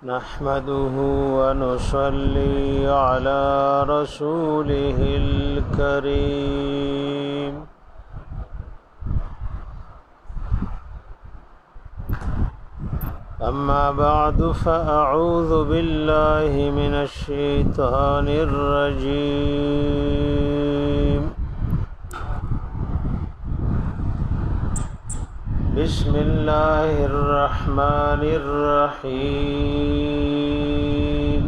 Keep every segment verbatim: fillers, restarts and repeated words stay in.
نحمده ونصلي على رسوله الكريم أما بعد فأعوذ بالله من الشيطان الرجيم بسم الله الرحمن الرحيم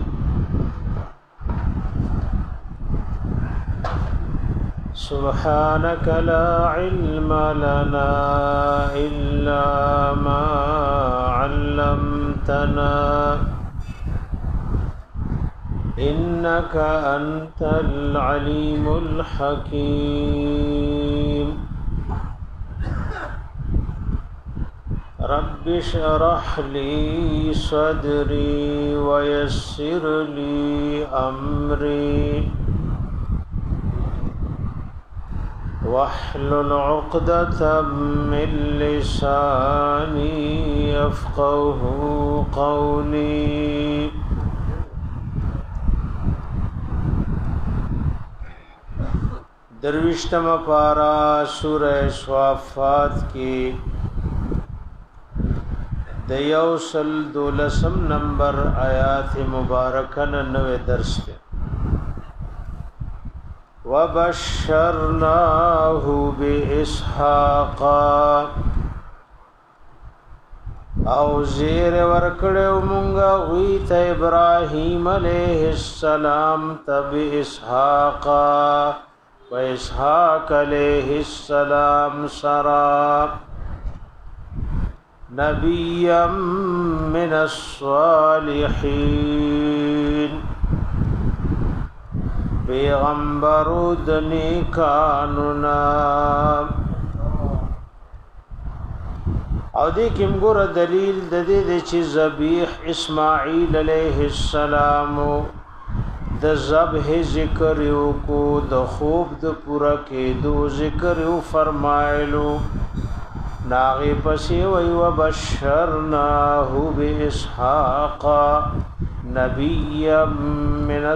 سبحانك لا علم لنا إلا ما علمتنا إنك أنت العليم الحكيم رب اشرح لي صدري ويسر لي أمري واحلل عقدة من لساني يفقه قولي درویشتم پارا سورہ صافات کی دیوسل دولسم نمبر آیات مبارکن نوے درس کے وَبَشَّرْنَاهُ بِإِسْحَاقَ او زیر ورکڑیو منگا غیت ابراہیم علیہ السلام تب اسحاق و اسحاق علیہ السلام سراب نبیا من الصالحین پیغمبر دنی کانونا او دی کم گور دلیل ددی دی چی ذبیح اسماعیل علیہ السلام د ذبح ذکر یو کو د خوب د پورا کې دو ذکر یو فرمایلو ناغی پسی وی وبشرناه باسحاق نبیا من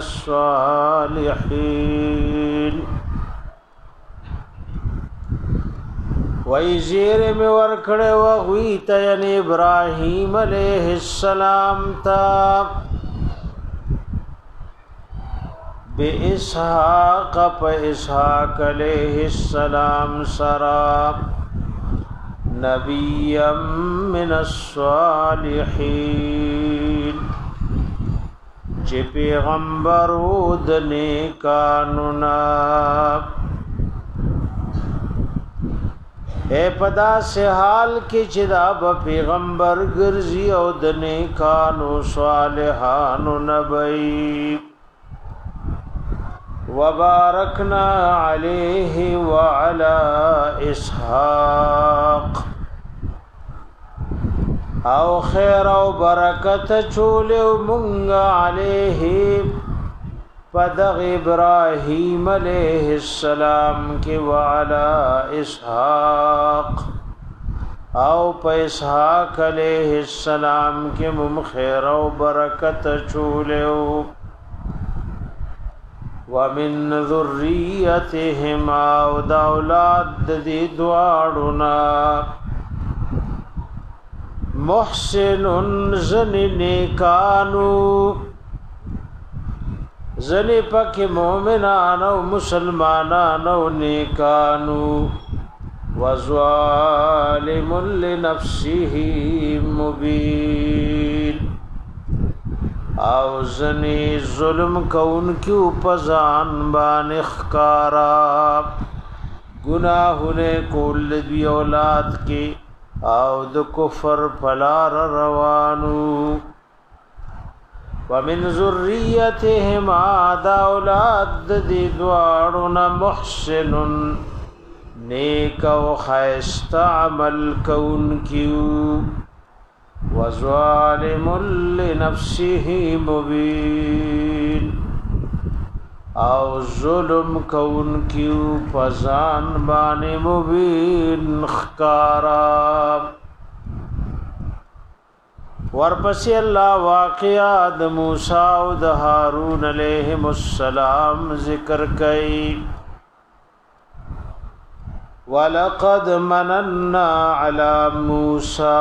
الصالحین وی زیر میں ورکڑے وغویتا یعنی ابراہیم علیہ السلام تا بی اسحاق پا اسحاق علیہ السلام سراب نبیا من الصالحین چی پیغمبر د نیکانونا اے پدا سے حال کی چدا با پیغمبر گرزی او د نیکانو صالحانو نبی وبارکنا علیہ وعلا اسحاق او خیر او برکت چولیو منگا علیہ پدغ ابراہیم علیہ السلام کی وعلا اسحاق او پا اسحاق علیہ السلام کی مم خیر او برکت چولیو ومن ذریتہما او دا اولاد دی دوارنا محسن زن نیکانو زن پک مومنانو مسلمانانو نیکانو وظالم لنفسه مبین او زنی ظلم کون کیو پزان بان اخکارا گناہنے کول دی اولاد کی او د کفر پلار روانو ومن ذریتهما دا اولاد دی دوارنا محسن نیک و خیست عمل کون کیو وظالم لنفسه مبین او ظلم کون کیو فزان بان مبین خکارا ورپسې الله واقعا د موسی او د هارون علیهم السلام ذکر کړي ولقد مننا على موسى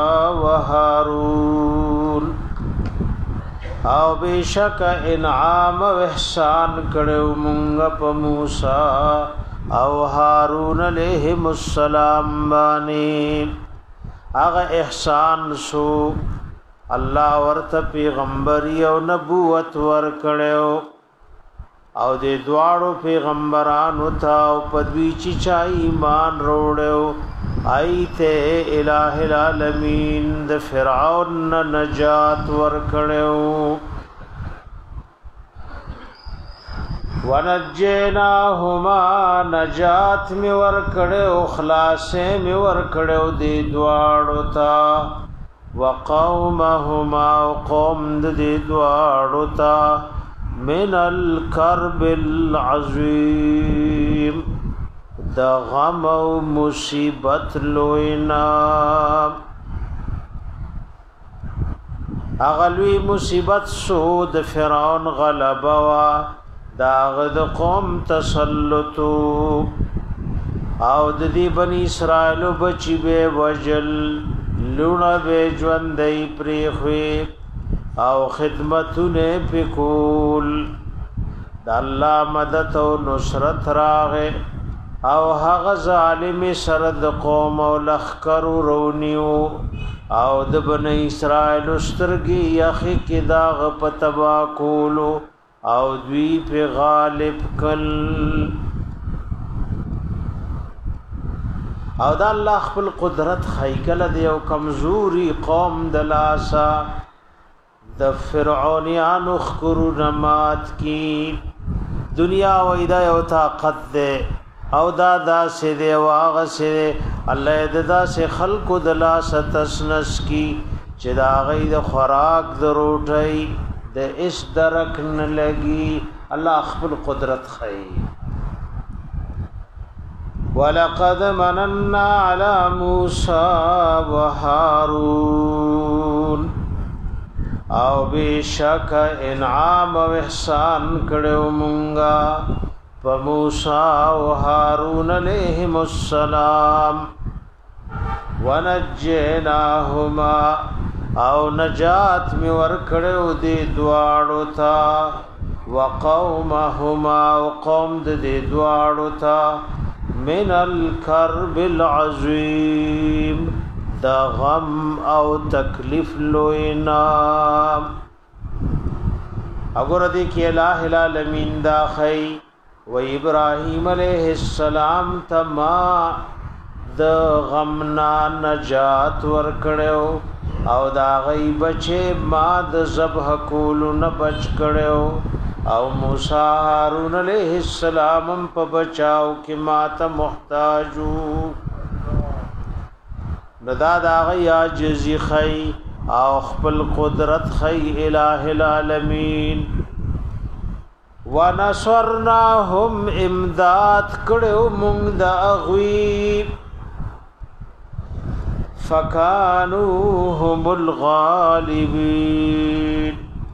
وهارون او بشک انعام او احسان کړو مونږ په موسی او هارون علیهم السلام باندې هغه احسان سو الله ورته پیغمبري او نبوت ور کړو او د دواړو پیغمبرانو ته او پدوی چې چا ایمان وروړو ایته الٰه العالمین د فرعون نجات ور کړو ونجیناهما نجات می ور کړو خلاص می ور کړو د دواړو ته وقومهما قوم د دواړو ته من الكرب العظیم دا غم او مصیبت لوینا اغلوی مصیبت سو د فرعون غلبا وا دا غد قوم تسلطو او د دې بنی اسرائیل بچی به وجل لونه به ژوندۍ پری خوې او خدمتونه پکول د الله مدد او نصرت راغه او هغه ظالم سره د قوم او لخر رونیو او د بنی اسرائیل سترګي یخي کې داغ پتبا کولو او دوی په غالب کل او د الله خپل قدرت خیکل دی او کمزوري قوم د لاسا د فرعونیانو خکرو نمات کی دنیا و ایدا او طاقت دے او دا دا سے دے واغ سے دے اللہ دا سے خلق دلا ستسنس کی چدا غی د خوراک د روټی د اس درک نه لگی الله خپل قدرت خی ولقد مننا على موسى وهارون او بشک انعام او احسان کړو مونږه په موسی او هارون علیهم السلام ونجیناهما او نجات می ور کړو دې دواړو ته وقومهما او قوم دې دواړو ته من الكرب العظیم دا غم او تکلیف لوینا اگر دی کی الہ العالمین دا خی و ابراہیم علیہ السلام تما دا غمنا نجات ورکڑیو او دا غی بچے ما دا زبح کولو نبچ کڑیو او موسی هارون علیہ السلام په بچاو کې ما ته محتاجو ندا دا غی عاجزی خی او خپل قدرت خی الہ العالمین ونصرناهم امداد کړو مونږ دا غوی فکانوا هم الغالبین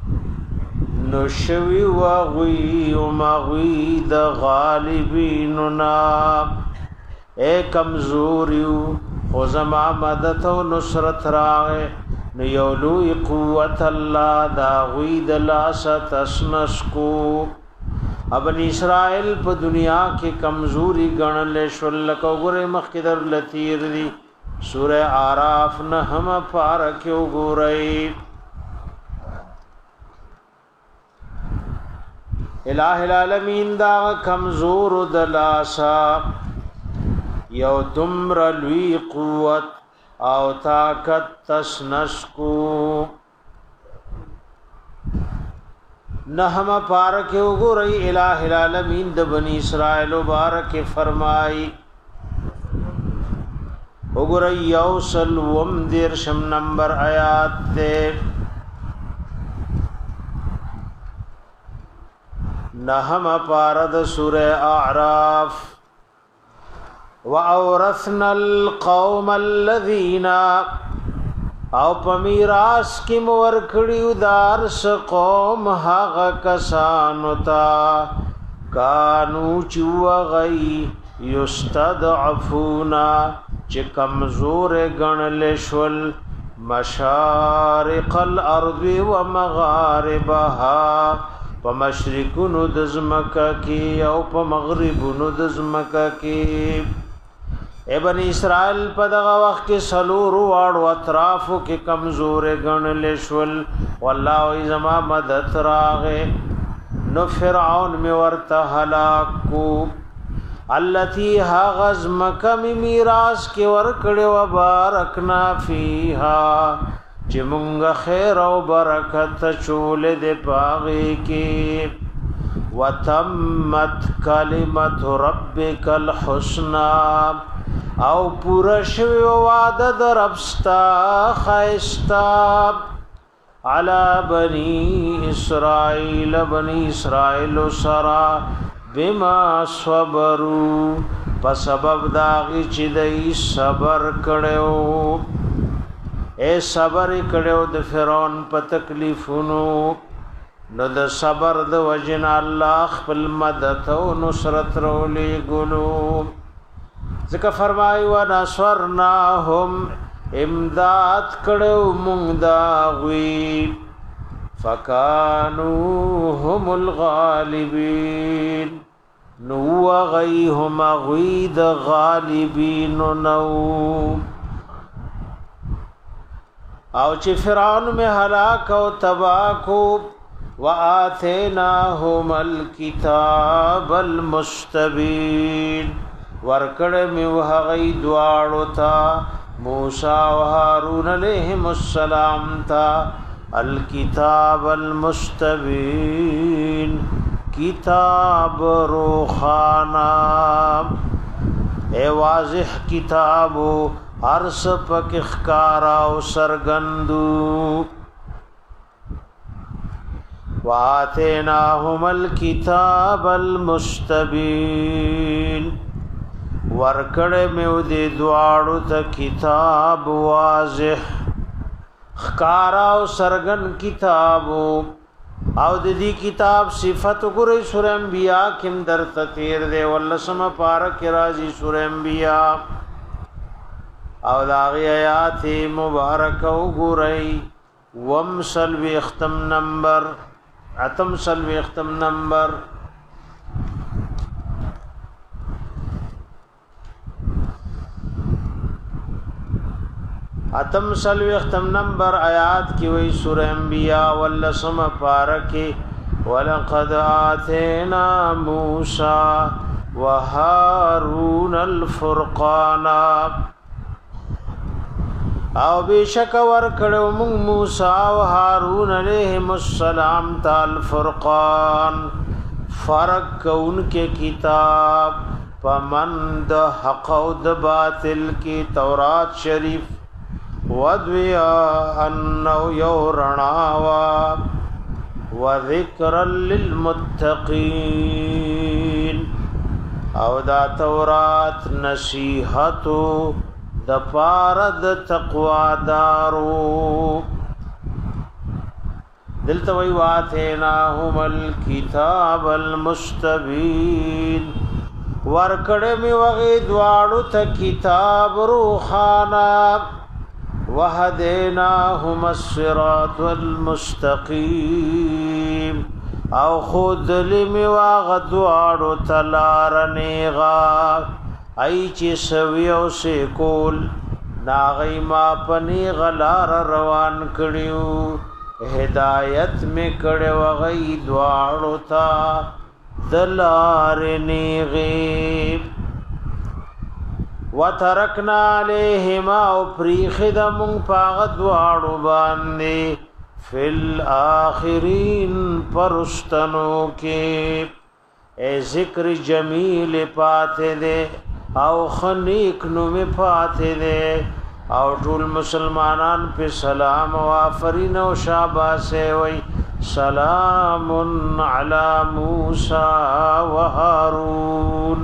نشوی وغوی ومغوی دا غالبیننا اے کمزوریو او زما مدد او نصرت راغه نو یولوی قوت الله دا غوی د لاس تسنسکو ابن اسرائیل په دنیا کې کمزوري ګڼل شول کو ګره مخکدر لتیر دی سوره আরাف نه هم پارک وګورئ الہ العالمین دا کمزور دلاسا یو دمر لوی قوت او طاقت تسنسکو نحم پارک وګورئ الہ العالمین د بنی اسرائیل مبارک فرمای وګورئ یوصل وم دیرشم نمبر آیات ته نحم پارد سورہ اعراف وَأَوْرَثْنَا الْقَوْمَ الَّذِينَ او په میراث کې مور کړیو دار س قوم هغه کسانو ته کانو چوغی یستضعفونا چې کمزور ګڼل شول مشارق الارض ومغاربها په مشرقونو د ځمکه کې او په مغربونو د ځمکه کې ابن اسرائیل په دغه وخت کې سلور واړو اطرافو کې کمزور ګڼل شول والله زما مدد راغې نو فرعون می ورته هلاک کو التي هاغز مکم میراث کې ور کړه و بارکنا فیها چې مونږ خیر او برکت چول دې پاغي کې وتمت کلمت ربک الحسنى او پورا شوی وعده در ربستا خیستا علی بنی اسرائیل بنی اسرائیل سرا بما صبروا په سبب داغي چې دای صبر کړو اے صبر کړو د فرعون په تکلیفونو نو د صبر د وجن الله خپل مدد او نصرت رولې ګلو ځکه فرمایي و نصرناهم امداد کړو مونږ دا غوي فکانوا هم الغالبین نو غیهم غید غالبین نو او چې فرعون میں هلاک او تباہ کو وآتیناهم الکتاب المستبین ورکړ می وهغی دواړو تا موسی او هارون علیهم السلام تا الکتاب المستبین کتاب روخانا اے واضح کتابو عرص پک اخکارا و سرگندو وآتیناهم الکتاب المستبین ورکڑ میو دی دوارو تا کتاب واضح خکارا و سرگن کتابو او د دې کتاب صفات ګورې سورہ انبیاء کم در تیر دے ولسم پارک راضی سورہ انبیاء او داغی آیات مبارک وګورئ وم سلوی ختم نمبر اتم سلوی ختم نمبر اتم سلوی ختم نمبر آیات کی وی سورہ انبیاء واللسم پارکی وَلَقَدْ آتَيْنَا مُوسَى وَهَارُونَ الْفُرْقَانَ او بیشک ورکړو موږ موسی او هارون علیهم السلام تعال فرقان فرق کون کے کتاب پمند حق او د باطل کی تورات شریف ودویا انو یورناوا وذکر للمتقین او دا تورات نصیحتو د پارد تقوا دارو دلته وی واتیناهم الکتاب المستبین ورکړه می وغه دواړو ته کتاب روحانا وهدیناهم الصراط المستقیم او خود لمی واغه دواړو ته لار نیغا ای چې سوي او سیکول ناغی ما پنی غلار روان کړیو هدایت می کړو غي دواړو تا دلار نیغي وترکنا علیهما او پریخدم پاغ دواړو باندې فل اخرین پرستنو کې اے ذکر جمیل پاتے دے او خنیک نو می پاتے دے او ټول مسلمانان په سلام او آفرین او شاباسه وی سلام علی موسی و هارون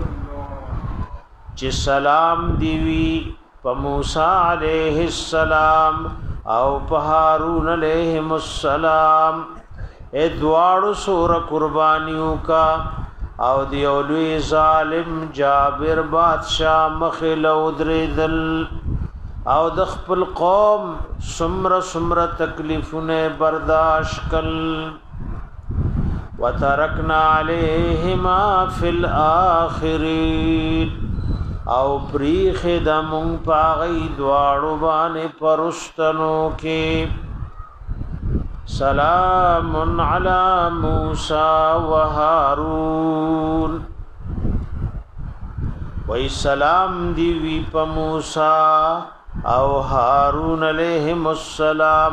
چې سلام دیوی په موسی علیہ السلام او په هارون علیہ السلام اے دواړو سور قربانیو کا او دی اولوی ظالم جابر بادشاہ مخلو دریدل او د خپل قوم سمر سمر تکلیفونه برداشت کل وترکنا علیہما فی الاخرین او پریخ دمون پاغی دواړو باندې پرستنو کې سلام علی موسی و هارون وی سلام دی وی په موسی او هارون علیہم السلام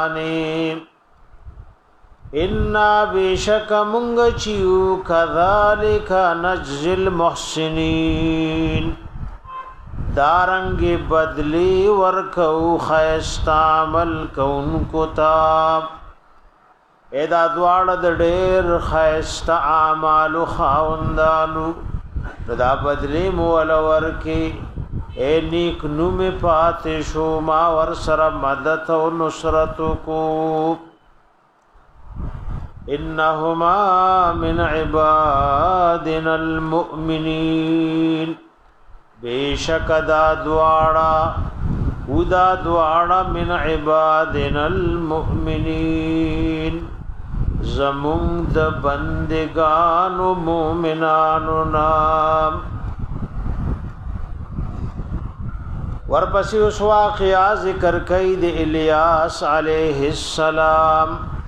باندې ان بیشک مونږ چیو کذالک نجزی المحسنین دارنګ بدلی ورکو خیستا عمل کونکو تا ادا دواړه د ډېر خیستا اعمال خاوندانو دا بدلی مول ورکی اے نیک نوم پاتې شو ما ور سره مدد او نصرت کو انهما من عبادنا المؤمنین بیشک دا دواړه ودا دواړه من عبادنا المؤمنین زمون د بندگانو مومنانو نام ورپسې اوس واقعا ذکر کوي د الیاس علیہ السلام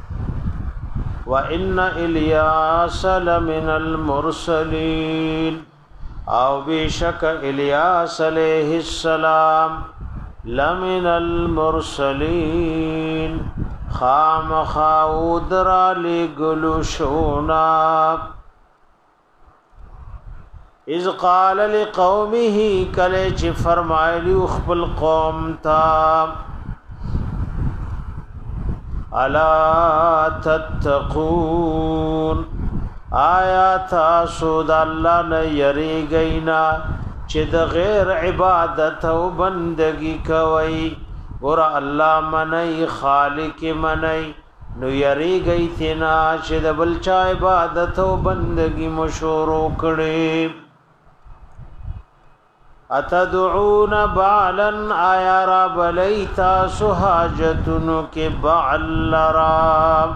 وان الیاس لمن المرسلین او بیشک الیاس علیہ السلام لمن المرسلین خام خاود را لگلو شونا اذ قال لقومه کله چې فرمایلی خپل قوم تا الا تتقون آیا تاسو د الله نه یریږئ چې د غیر عبادت او بندگی کوي ور الله منای خالق منای نو یریږئ تینا چې د بل چا عبادت او بندگی مشورو کړي اتدعون بعلا آیا را بلیتا سحاجتنو کے بعل را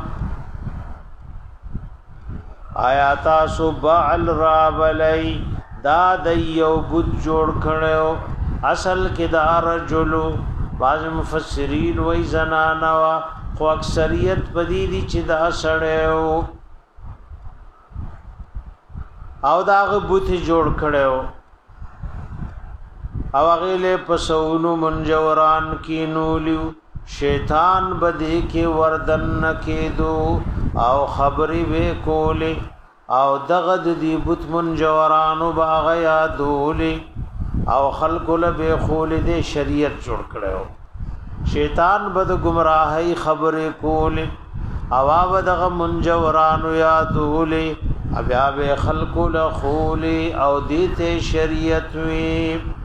آیا تاسو بعل را بلی دا دیو بود جوڑ کھڑیو اصل کې دا رجلو بعض مفسرین وی زنانوا خو اکثریت پدی دی چې دا سړیو او دا غبوت جوړ کړیو او غیله پسونو منجوران کی نولیو شیطان بدی کې وردن نکیدو او خبری وی کولی او دغد دی بوت منجورانو باغ یادولی او خلق له به خول دی شریعت جوړ کړو شیطان بد گمراهی خبره کولی او دغه منجورانو یادولی بیا به خلق له خولی او دیته شریعت وی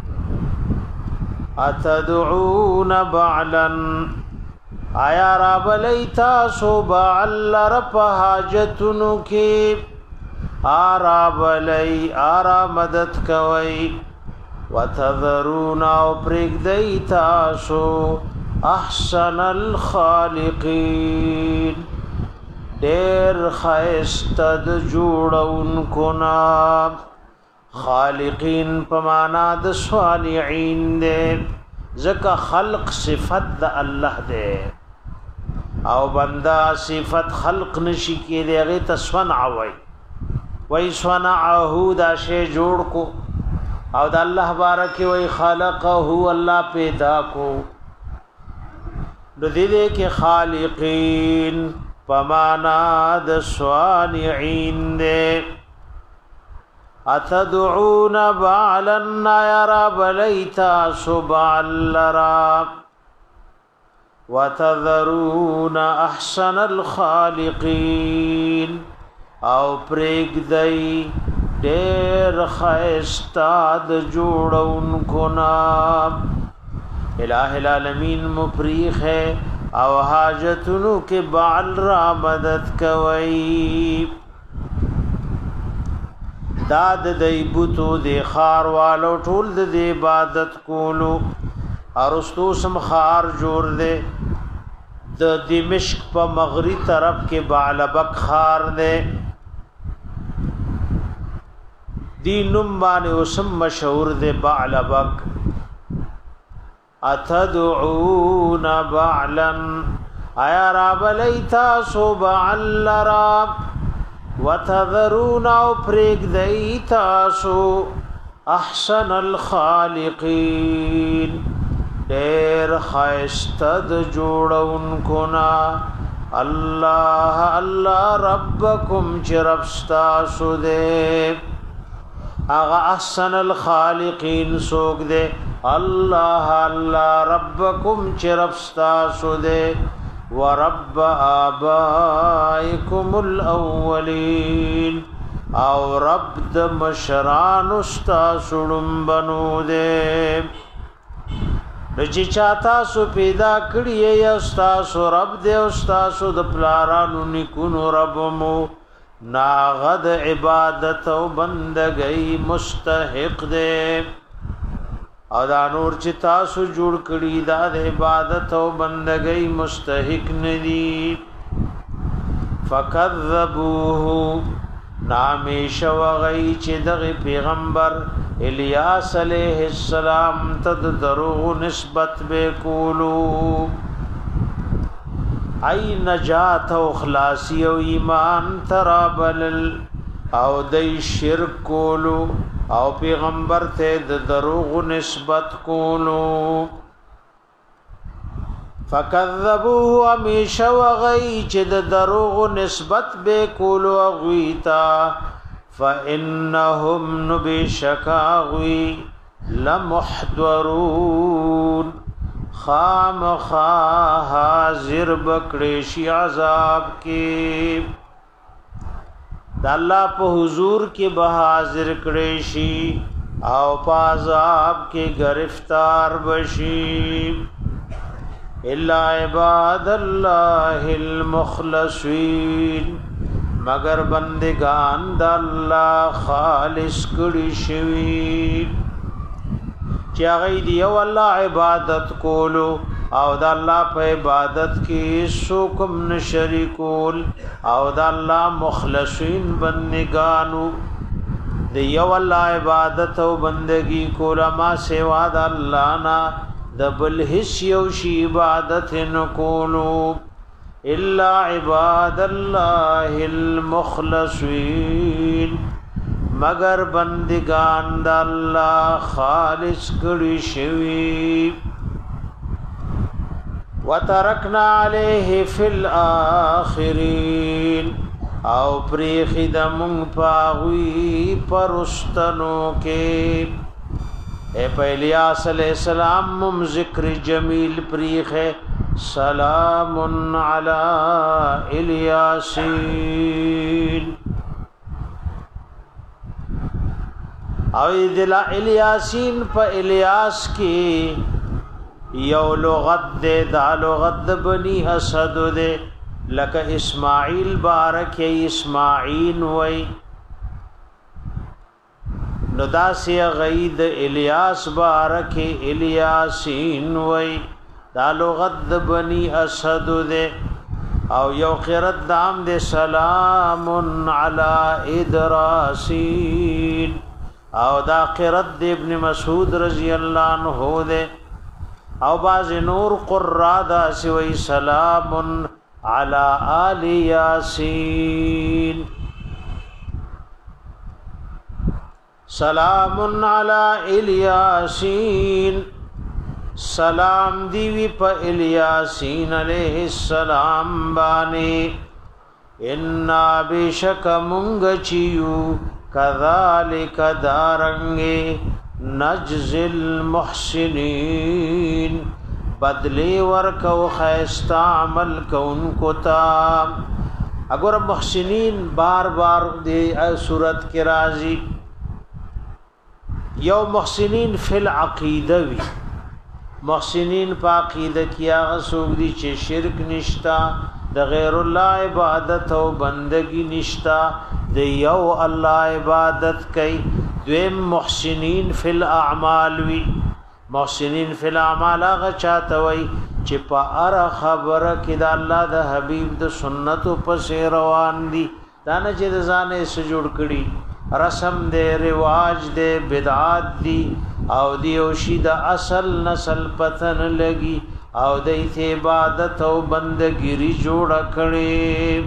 اتدعون بعلا آیا را بلیتا سو بعل رب حاجتنو کی آرا بلی آرا مدد کوئی وتذرون او پریگ دیتا سو احسن الخالقین دیر خیستد جوڑون کنا خالقین پمانا د صالحین دے زکا خلق صفت د اللہ دے او بندہ صفت خلق نشی کی دے غی تسونع وی وی صنعہو دا شے جوڑ کو او دا اللہ بارکی وی خالقہو اللہ پیدا کو دو دیدے کے خالقین پمانا د صالحین دے اتدعون بعلا يرى بليتا سبعا لرا وتذرون احسن الخالقين او پریگ دی دیر خیستاد جوڑون کنا الہ العالمین مپریخ ہے او حاجتونو کے بعل را مدد کوئی داد دی بوتو دی خار والو ټول د عبادت کولو ارستو سم خار جوړ دے د دمشق په مغربي طرف کې بعلبک خار دے دینم باندې وسم مشهور دے بعلبک اتدعون بعلا ایا رب لیتا سو بعلرا وتذرون او پریک دیتا سو احسن الخالقین دیر خیستد جوڑون کنا اللہ اللہ ربکم چی ربستاسو دے اغا احسن الخالقین سوک دے اللہ اللہ ربکم چی ربستاسو دے ورب آبائکم الاولین او رب د مشران استاسو ڈنبنو دے رچی چاہتا سو پیدا کری یا استاسو رب دے استاسو د پلارانو نکونو ربمو ناغد عبادت و بندگئی مستحق دے او دا نور چی تاسو جوڑ کری دا د عبادت و بندگئی مستحق ندی فکذبوہو نامیش وغی چی دغی پیغمبر الیاس علیہ السلام تد دروغ نسبت بے کولو ای نجات و خلاصی و ایمان ترابلل او دی شرک کولو او پیغمبر تد دروغ نسبت کولو فکذبوه امیش وغی چی دروغ نسبت بے کولو اغویتا فَإِنَّهُمْ نُبِشَكَاغُوِي لَمُحْضَرُونَ خام خواہ حاضر بکڑیشی عذاب کی دا اللہ پا حضور کی بحاضر کڑیشی او پا عذاب کی گرفتار بشی الا عباد اللہ المخلصین مگر بندگان دا اللہ خالص کڑی شوی چا غی دیو اللہ عبادت کولو او دا اللہ پا عبادت کی سوکم نشریکول او دا اللہ مخلصین بندگانو دیو اللہ عبادت و بندگی کولا ما سوا دا اللہ نا دبل حس یوشی عبادت نکولو الا عباد اللہ المخلصین مگر بندگان دا اللہ خالص کڑی شوی وترکنا علیہ فی الاخرین او پریخی دا منگ پاغوی پرستنو کے اے پہلیاس علیہ السلام مم ذکر جمیل پریخ ہے سلام علی الیاسین او دل الیاسین پا الیاس کی یو لغت دے دا لغت بنی اسد دے لکا اسماعیل بارک اسماعین وی نو دا سی غید الیاس بارک الیاسین وی دا لغت بنی اسد دے او یو قرت دام دے سلام علی ادراسین او دا قرت دے ابن مسعود رضی اللہ عنہ دے او باز نور قرآ دا سوی سلام علی آل یاسین سلام علی الیاسین سلام دیوی پا الیاسین علیہ السلام بانے انا بیشک منگ چیو کذالک دارنگے نجزی المحسنین بدلی ورکو خیستا عمل کون کتا اگر محسنین بار بار دے صورت کے رازی یو محسنین فی العقیدہ وی محسنین په عقیده کې هغه څوک دي چې شرک نشتا د غیر الله عبادت او بندگی نشتا د یو الله عبادت کوي دویم محسنین فی الاعمال وی محسنین فی الاعمال هغه چاته وي چې په ار خبره کې د الله د حبیب د سنت په روان دي دا نه چې د ځانه سره جوړ کړي رسم دې رواج دې بدعات دي او دی او شی د اصل نسل پتن لګي او د عبادت او بندګيري جوړ کړي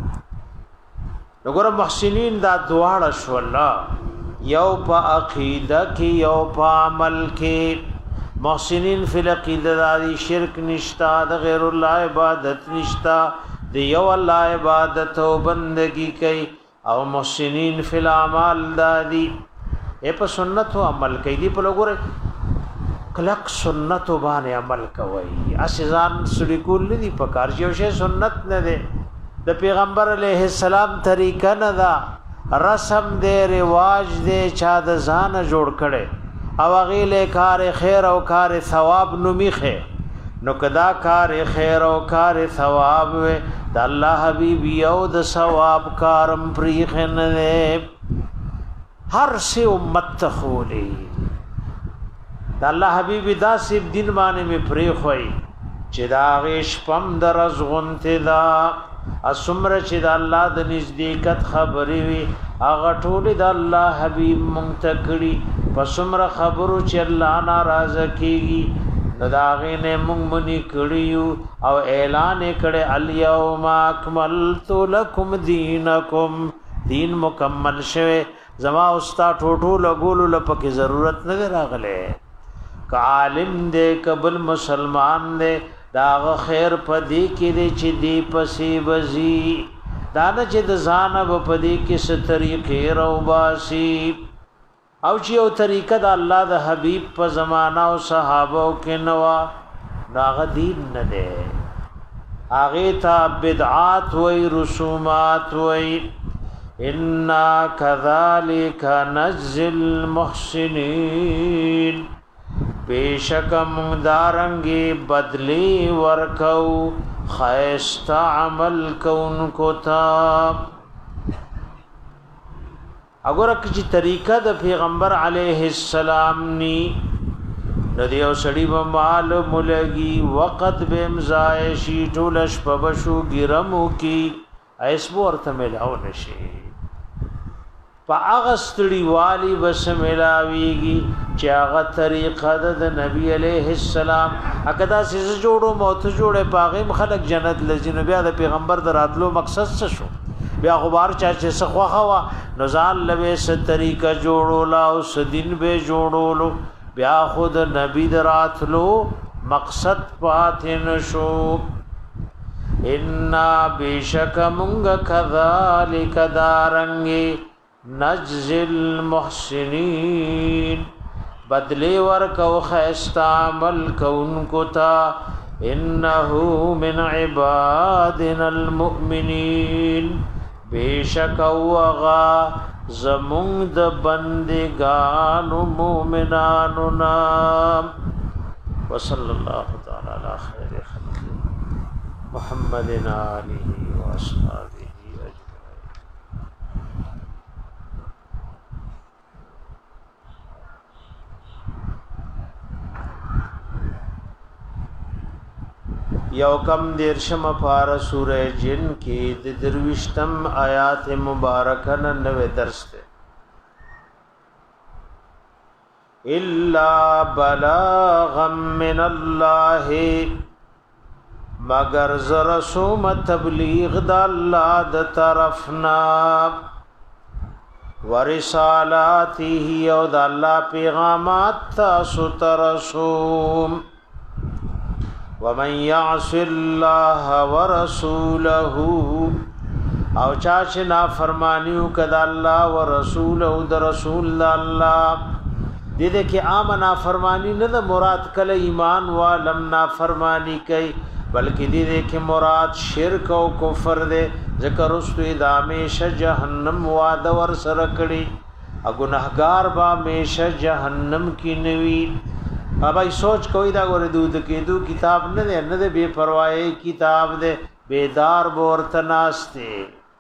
وګوره محسنین دا دواړه شو الله یو په عقیده کې یو په عمل کې محسنین فی العقیده د شرک نشتا د غیر الله عبادت نشتا د یو الله عبادت او بندگی کوي او محسنین فی الاعمال دادی اے په سنت او عمل کوي دی په لګور کلک سنت باندې عمل کوي اسزان سړي کول نه دی په کار یو شی سنت نه دی د پیغمبر علیه السلام طریقه نه دا رسم دی رواج دی چا د ځان جوړ کړي او غیله کار خیر او کار ثواب نومیخه نو کدا کار خیر او کار ثواب د الله حبیب یو د ثواب کارم پریخ نه هر سی امت تخولی د الله حبیب داسې دین باندې می پریخ وای چې دا غیش پم درز غنته دا اسمر چې د الله د نزدېکت خبرې وي هغه ټول د الله حبیب منتکړي پسمر خبرو چې الله ناراضه کیږي نداغین منگمنی کڑیو او اعلان کڑے الیوم اکملت لکم دینکم دین مکمل شوه زما استا ټوټو لګولو لپاره ضرورت نه راغله ک عالم دې قبل مسلمان دې دا خیر پدې کې دې چې دې پسې بزي دا نه چې د ځان په پدې کې ست طریقې رو باسي او چې یو طریقه د الله د حبیب په زمانہ او صحابه کې نوا ناغه دین نه ده هغه ته بدعات وای رسومات وای ان کذالک نجزل محسنین بیشکم دارنګي بدلی ورکو خیست عمل کون کو تا اگر کچی طریقہ د پیغمبر علیہ السلام نی ندی او سړی به مال ملګي وقت به امزای شي ټولش په بشو ګرمو کی ایس ورته ملاو نشي په هغه ستړي والی بس ملاويږي چې هغه طریقه د نبی علیہ السلام اګدا سيز جوړو موت جوړه پاغم خلق جنت لذین بیا د پیغمبر دراتلو مقصد څه شو بیا غبار چا چې سخوا خوا نزال لوي س طریقه جوړولا او سدین به جوړولو بیا خود نبی دراتلو مقصد پاتن شو ان بیشک مونږ کذالک دارنګ نجزل محسنین بدلی ورکو خیست عمل کونکو تا انه من عبادنا المؤمنین بیشک اوغا زمون د بندگانو مومنانو نام وصلی اللہ تعالی علی خیر خلق محمد آلہ و اصحابہ یو کم دیرشم پارا سورہ جن کی دروشتم آیات مبارکن نوے درس دے الا بلاغا من اللہ مگر زرسوم تبلیغ دا اللہ دا طرفنا ورسالاتی او دا اللہ پیغامات تاسو ترسوم ومن يعص الله ورسوله او چاچ نا فرمانیو کدا الله ورسوله د رسول الله دې دې کې عام نا فرمانی نه مراد کله ایمان والم نا فرمانی کوي بلکې دې دې کې مراد شرک او کفر دې ذکر واستوي د همیشه جهنم وعده ور سره کړي ا ګناهګار با همیشه جهنم کې نوي ابای سوچ کوئی دا ګور دود کېدو کتاب نه نه نه بے پروايي کتاب دې بیدار بورتناسته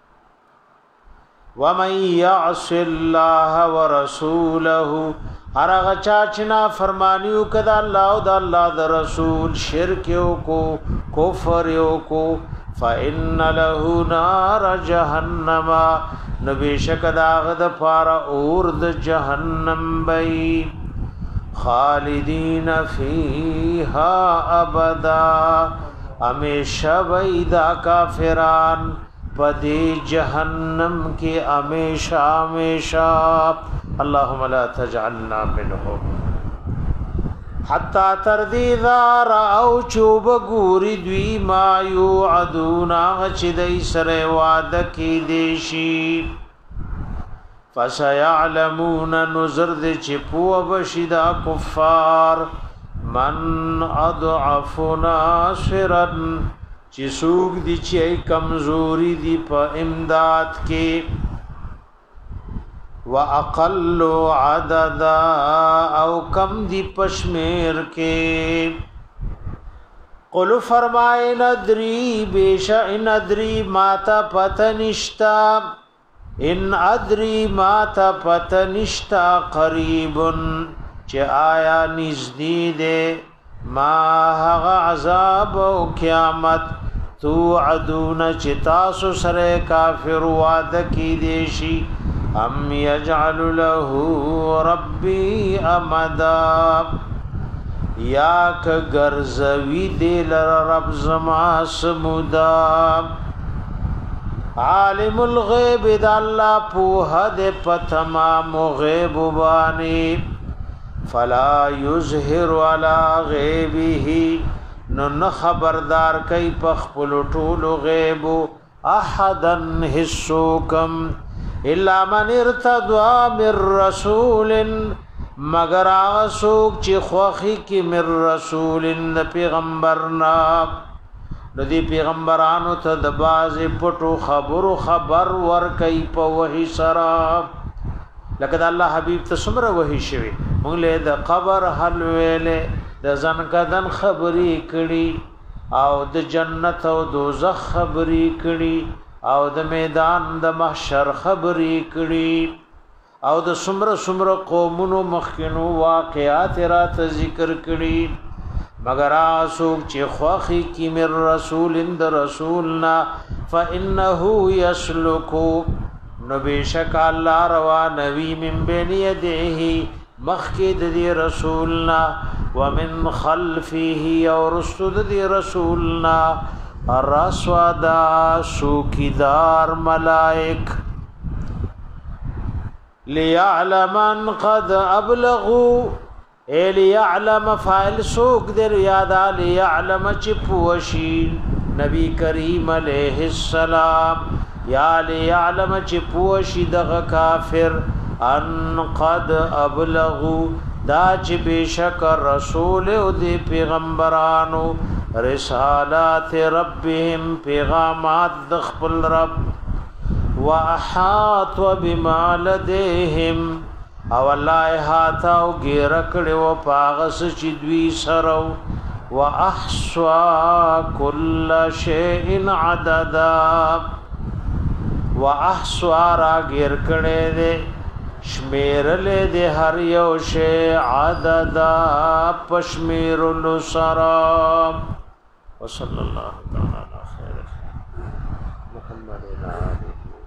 ومن يعص الله ورسوله هرغه چا چې نا فرمانیو کدا الله او د الله د رسول شرک یو کو کفر یو کو فإن له نار جهنم نبیشک داغ د پار اور د جهنم بی خالدین فیها ابدا ہمیشہ بیدا کافران پدی جہنم کی ہمیشہ ہمیشہ اللهم لا تجعلنا منهم حتا تردی ذار او چوب گوری دوی ما یوعدونا چدی سر وعد کی دیشی فسيعلمون نذر د چپو بشدا کفار من اضعف ناصرا چې سوق دي چې کمزوري دي په امداد کې واقل عددا او کم دي پشمیر کې قل فرمائے ندری بیشا ندری ماتا پتنشتا ان ادری ما تا پتنشتا قریبن چه آیا نزدی دے ما حق عذاب و قیامت تو عدون چه تاسو سر کافر وعد کی دیشی ام یجعل له ربی امدا یا که گرزوی دیل رب زما سمودا عالم الغیب دا اللہ پوها دے پتمام غیب بانی فلا یظہر علی غیبه نن خبردار کئی پخپل طول غیب احدا حسوکم الا من ارتضا من رسول مگر آسوک چی خوخی کی من رسول پیغمبرنا ندی پیغمبرانو ته د باز پټو خبرو خبر ور کوي په وحی سرا لکه د الله حبیب ته سمره وحی شوی موږ له د قبر حل ویلې د ځن کدن خبري کړي او د جنت او دوزخ خبري کړي او د میدان د محشر خبري کړي او د سمره سمره قومونو مخکینو واقعات را ته ذکر کړي مگر آسوک چی خواخی کی من رسول اند رسولنا فإنه یسلکو نبیشک اللہ روا نوی من بین یدیه مخید دی رسولنا ومن خلفه اور رسول دی رسولنا الرسودا سوکیدار ملائک لیعلمن قد ابلغو ایلی یعلم فائل سوک در یادا لیعلم چپوشی نبی کریم علیہ السلام یا لیعلم چپوشی دغ کافر ان قد ابلغو دا چی بیشک رسول او دی پیغمبرانو رسالات ربهم پیغامات دخپل رب و احاط و بما لدیهم او الله احاطه او غیر کړي او پاغس چې دوی سره واحصوا كل شيء عددا واحصوا را غیر کړي دې شمیر له دې هر یو شی عددا پشمیر السرا وصلی الله تعالی علی خیر محمد علیه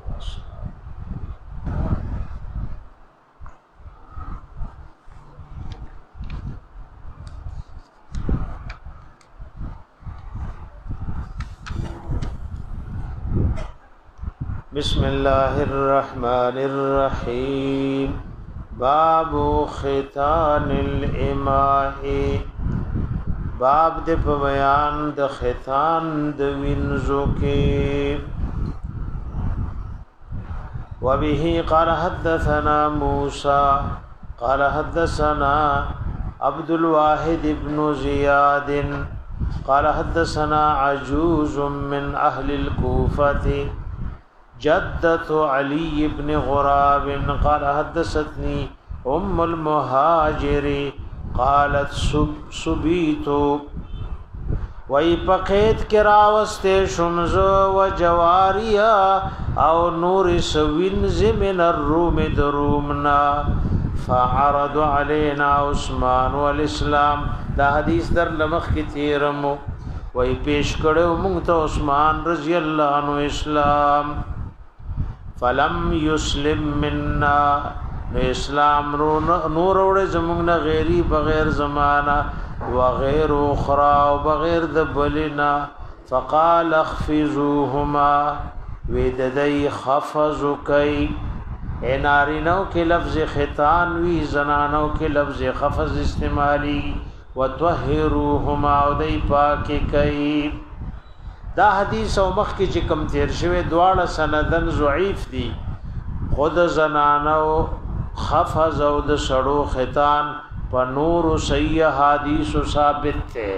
بسم الله الرحمن الرحيم باب ختان الاماء باب د بیان د ختان د وینزو کې وبه قال حدثنا موسى قال حدثنا عبد الواحد بن زياد قال حدثنا عجوز من اهل الكوفه جدت علي بن غراب قال حدثتني ام المهاجر قالت سبیتو وی پقید کراوستے شمزو و جواریا او نور سوینز من الروم درومنا فعرض علینا عثمان والاسلام دا حدیث در لمخ کی تیرمو وی پیش کرو منگتا عثمان رضی اللہ عنہ اسلام فلم یسلم مننا اسلام نور اوڑے زمانہ غیری بغیر زمانہ وغیر اخرى وبغیر دبلنا فقال اخفزوهما ویددی خفزو کئی اے نارینو کے لفظ خطان وی زنانو کے لفظ خفز استعمالی وطهروهما ودی پاک کئی دا حدیث او مخ کی چکم تیر شوی دوار سندن ضعیف دی خود زنانو خفز او د سړو خطان پنور صحیح حدیث ثابت تے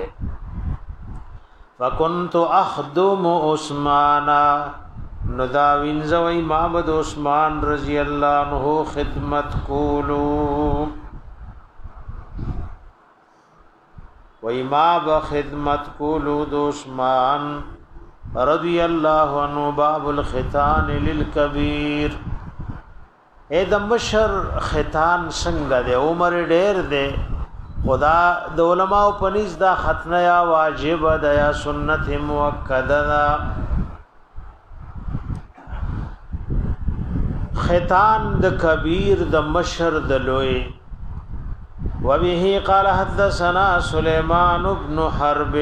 فکنت اخدم عثمانا نداوین زوی معبد عثمان رضی اللہ عنہ خدمت کولو وی ما بخدمت کولو دو عثمان رضی اللہ عنہ باب الختان للکبیر اے د مشر ختان څنګه دی عمر ډیر دی خدا د علماء پنځ دا ختنه یا واجب ده یا سنت مؤکده ده ختان د کبیر د مشر د لوی وبه قال حدثنا سليمان بن حرب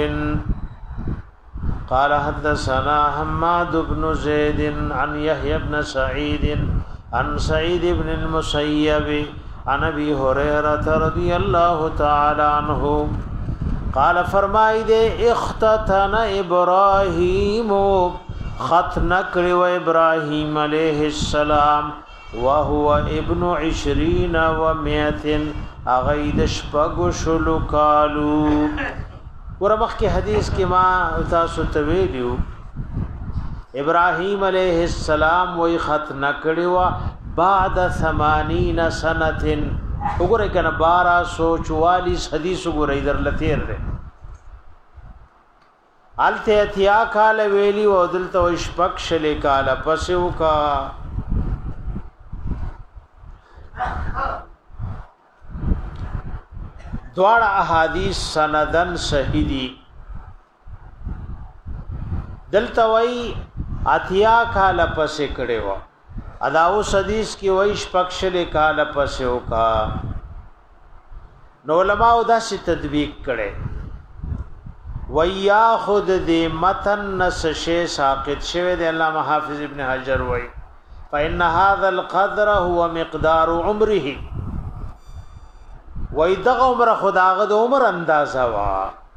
قال حدثنا حماد بن زيد عن يحيى بن سعيد عن سعيد بن المسيب عن ابي هريره رضي الله تعالى عنه قال فرمائے دے اختتن ابراہیم ختن کړي و ابراهيم عليه السلام وهو ابن عشرين ومئة اغید شپغ شلو کالو ورمخ کی حدیث کی ما تاسو تویلیو ابراهيم عليه السلام وی ختن کړي و بعد ثمانين سنه وګوره کنه بارہ سو چوالیس حدیث وګوره در لتیر ده الته اتیا کال ویلی او دلته شپک شل کال پسو کا دوار احادیث سندن صحیح دی دلته وی اتیا کال پس کړي و اداو حدیث کی وی شپک شل کال پسو کا نو علماء دا سی تدبیق کړي ویا خود دې متن نس شی ساقط شوه د علامه حافظ ابن حجر وای فإن هذا القدر هو مقدار عمره وای دغه عمر خداغه د عمر اندازا وا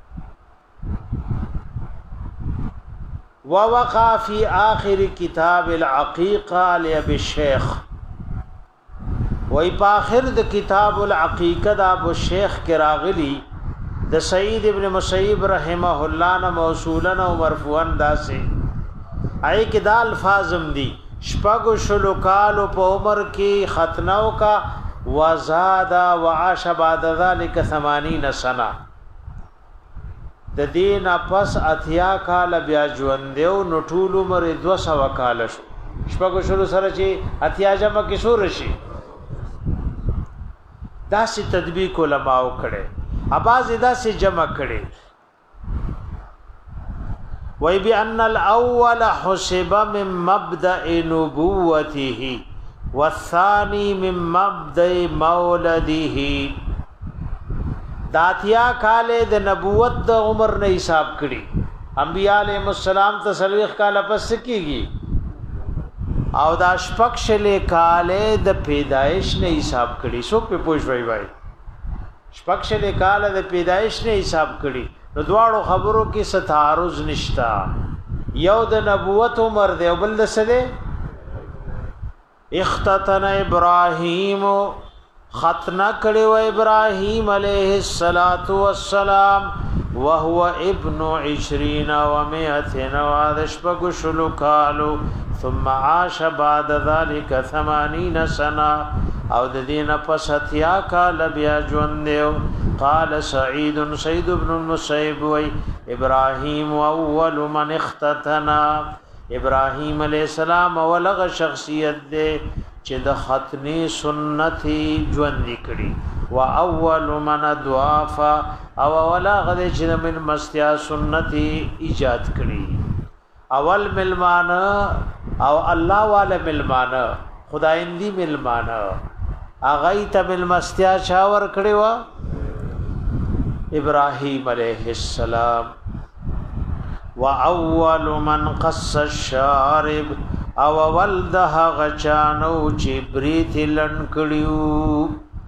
ووقع في آخر كتاب العقيقة لأبي الشيخ وای په آخر د کتاب العقیقه د ابو شیخ کراغلی د سعید ابن مسیب رحمه الله نه موصولا او مرفوعا داسې ای کې د الفاظم دي شپږ شلو کال په عمر کې ختنو کا وزاد وعاش بعد ذلك ثمانين سنه د دین پس اتیا کال بیا ژوند دیو نو ټول عمر دو سو کال شو شپږ شلو سره چې اتیا جمع کې شور شي داسې تدبیق علماء کړي اباز داسې جمع کړي وای بان الاول حسب من مبدا نبوته والثاني من مبدا مولده داتیا کال د نبوت د عمر نه حساب کړي انبیاء علیهم السلام تسلیخ کال پس کیږي او دا شپک شلې کال د پیدایش نه حساب کړي سو په پوښ وای وای شپک شلې کال د پیدایش نه حساب کړي نو دواړو خبرو کې ستارز نشتا یو د نبوت عمر دی او بل د سده اختتن ابراهیم ختنه کړي و ابراهيم عليه الصلاه والسلام وهو ابن عشرين ومئة وادشبغ شلو کالو ثم عاش بعد ذلك ثمانين سنه او د دین پس اتیا کال بیا ژوند دیو قال سعید سعید بن المسیب وی ابراهیم اول من اختتنا ابراهیم علیہ السلام اولغه شخصیت دے چې د ختنی سنتي ژوند کړي وا اول من ضعف او اولغه چې من مستیا سنتي ایجاد کړي اول ملمان او الله والا ملمان خدایندی ملمان اغه ته ملمستیا شاور کړي وا ابراهیم علیہ السلام واول من قص الشارب او ولده غچانو چې بریت لنکړیو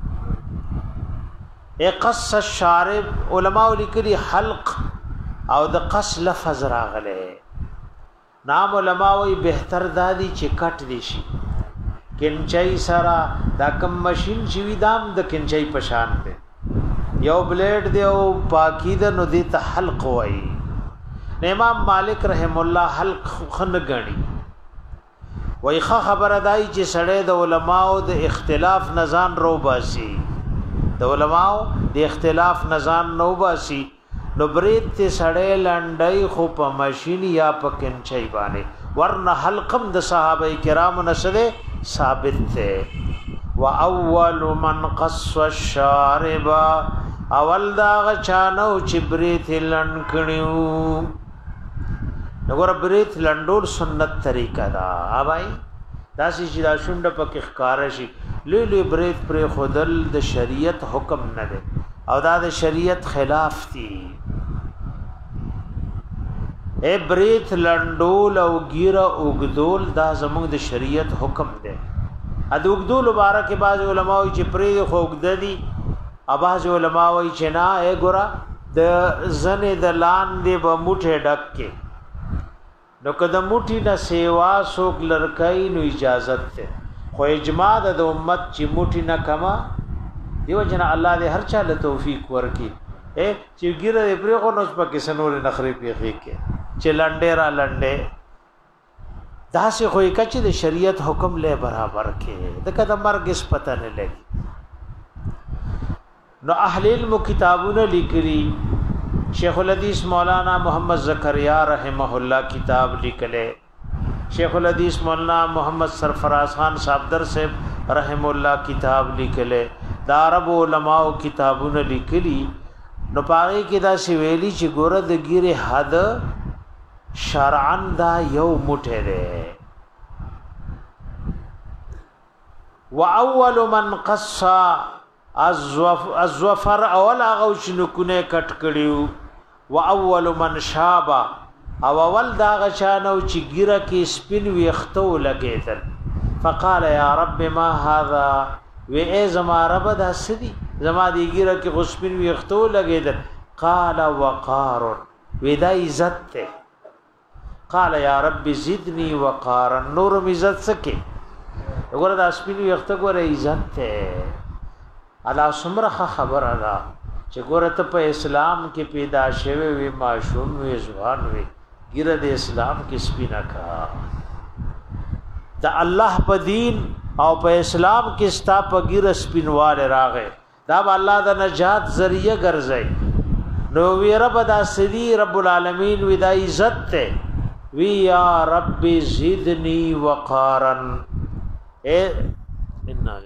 ا قص الشارب علماء لیکلي حلق او د قص لفظ راغله نام علماء وی بهتر دادی چې کټ دي شي کنچای سرا دا کم ماشین چې وی دام د کنچای پشان دی یو بلیډ دی او پاکی د نو دی ته حلق وای امام مالک رحم الله حلق خن غنی وای خبر دای چې سړی د علماو د اختلاف نزان رو باسي د علماو د اختلاف نزان نو باسي نو برید ته سړی لنډای خو په ماشین یا په کنچای باندې ورنه حلقم د صحابه کرام نسده ثابت ته واول من قص الشارب اول دا غچانو چې برید لنکړیو نګور بریت لندول سنت طریقه دا اوبای داسې چې دا شونډه پکې ښکار شي لوی لوی بریت پر خودل د شریعت حکم نه دی او دا د شریعت خلاف دی اے بریت لندول او ګیره وګدول دا زموږ د شریعت حکم دی ا د وګدول مبارک باز علماء چې پرې خوګد دي اباز علماء چې نه اے ګورا د زنه د لان دی په موټه ډک کې نو کده موټی نه سیوا سوک لړکای نو اجازت ته خو اجماع د امت چې موټی نه کما دیو جن الله دې هر چا له توفیق ورکي اے چې ګیره دې پرې کو نو پکې سنور نخري پیخي کې چې لنډه را لنډه داسې خو کچ د شریعت حکم له برابر کې د کده مرګ اس پته نه لګي نو اهل علم کتابونه لیکلي شیخ الحدیث مولانا محمد زکریا رحمہ اللہ کتاب لکھلے شیخ الحدیث مولانا محمد سرفراز خان صاحبدر سے رحم اللہ کتاب لکھلے دا عرب علماء کتابونه لیکلی نو پاره کې دا سویلی چې ګوره د ګیره حد شرعن دا یو موټه ده واول من قص الظفر اول هغه شنکونه کټ کړیو واول من شابا او اول دا غچانو چې ګیره کې سپین ویختو لګیدل فقال یا رب ما هذا و ای زما رب دا سدي زما دی ګیره کې غسپین ویختو لګیدل قال وقار و دا عزت ته قال یا رب زدنی وقارا نور عزت سکے وګوره دا سپین ویختو ګوره عزت ته الا سمره خبر ادا چې ګوره ته په اسلام کې پیدا شوی وي معصوم وي ځوان وي ګیره د اسلام کې سپینا کا د الله په دین او په اسلام کې ستا په ګیره سپینواله راغې دا به الله د نجات ذریعہ ګرځي نو وی رب دا سدي رب العالمین وی دا عزت ته وی یا رب زدنی وقارا اے انا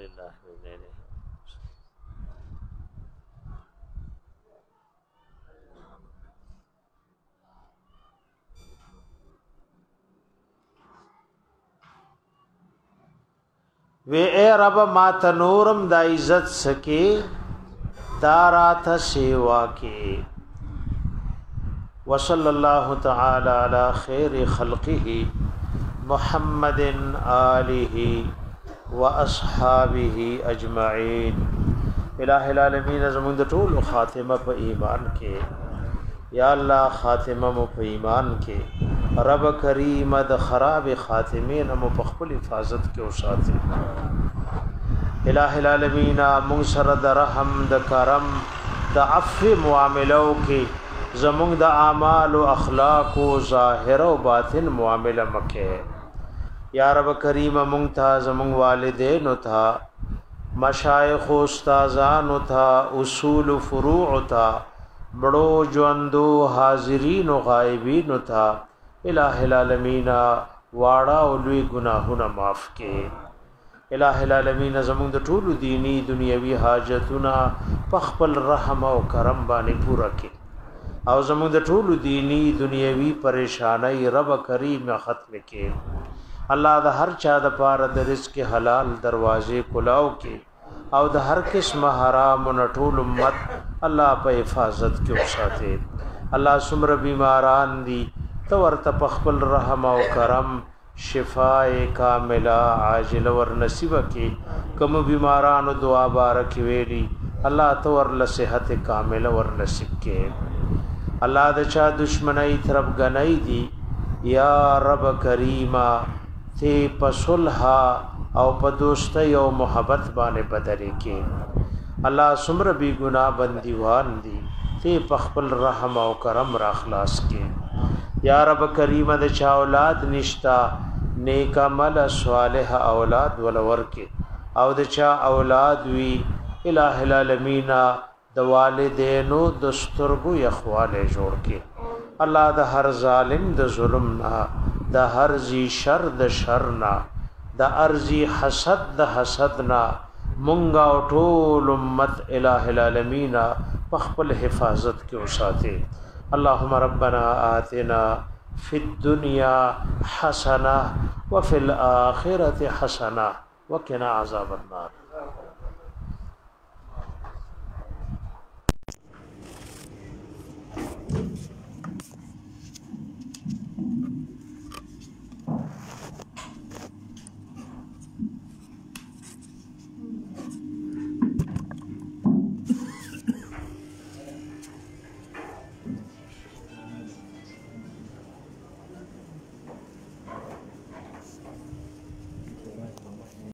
وی اے رب ما تنورم دا عزت سکی دارات سیوا کی وصلی اللہ تعالی علی خیر خلقه محمد آلہ و اصحابہ اجمعین الہ العالمین زمون د ټول خاتمه په ایمان کې یا الله خاتمه مو په ایمان کې رب کریم د خراب خاتمین مو په خپل حفاظت کې وساتي الہ العالمین مون سره د رحم د کرم د عفو معاملو کې زمون د اعمال او اخلاق او ظاهر او باطن معامله مکه یا رب کریم مون ته زمون والدین او ته مشایخ استادانو تا اصول فروع تا بڑو جوندو حاضرین و غائبین تا الہ العالمین واڑا اولوی گناہونا معاف کے الہ العالمین زمون د ټولو دینی دنیوي حاجتونه پخپل رحم او کرم باندې پورا کې او زمون د ټولو دینی دنیوي پریشانای رب کریم ختم کې الله د هر چا د پاره د رزق حلال دروازې کلاو کې او د هر قسم حرام او ټول امت الله په حفاظت کې وساته الله سمر بیماران دي تو ورته پخپل رحم او کرم شفاء کامله عاجل ور نصیب کې کوم بیمارانو دعا بارک ویلي الله تو ور له صحت کامله ور نصیب کې الله د چا دشمنی طرف غنۍ دي یا رب کریما ته پسلح او په دوستۍ او محبت باندې بدلې کې الله سمر بی گناہ بندیوان دي ته په خپل رحم او کرم را خلاص کې یا رب کریم د چا اولاد نشتا نیک عمل صالح اولاد ولور کې او د چا اولاد وی الہ العالمین د والدینو د سترګو یخواله جوړ کې الله د هر ظالم د ظلم نه د هر ذی شر د شر نه د ارزی حسد د حسد نه مونږه او ټول امت الہ العالمین پخپل حفاظت کې وساته اللهم ربنا آتنا فی الدنیا حسنه وفي الاخره حسنه وقنا عذاب النار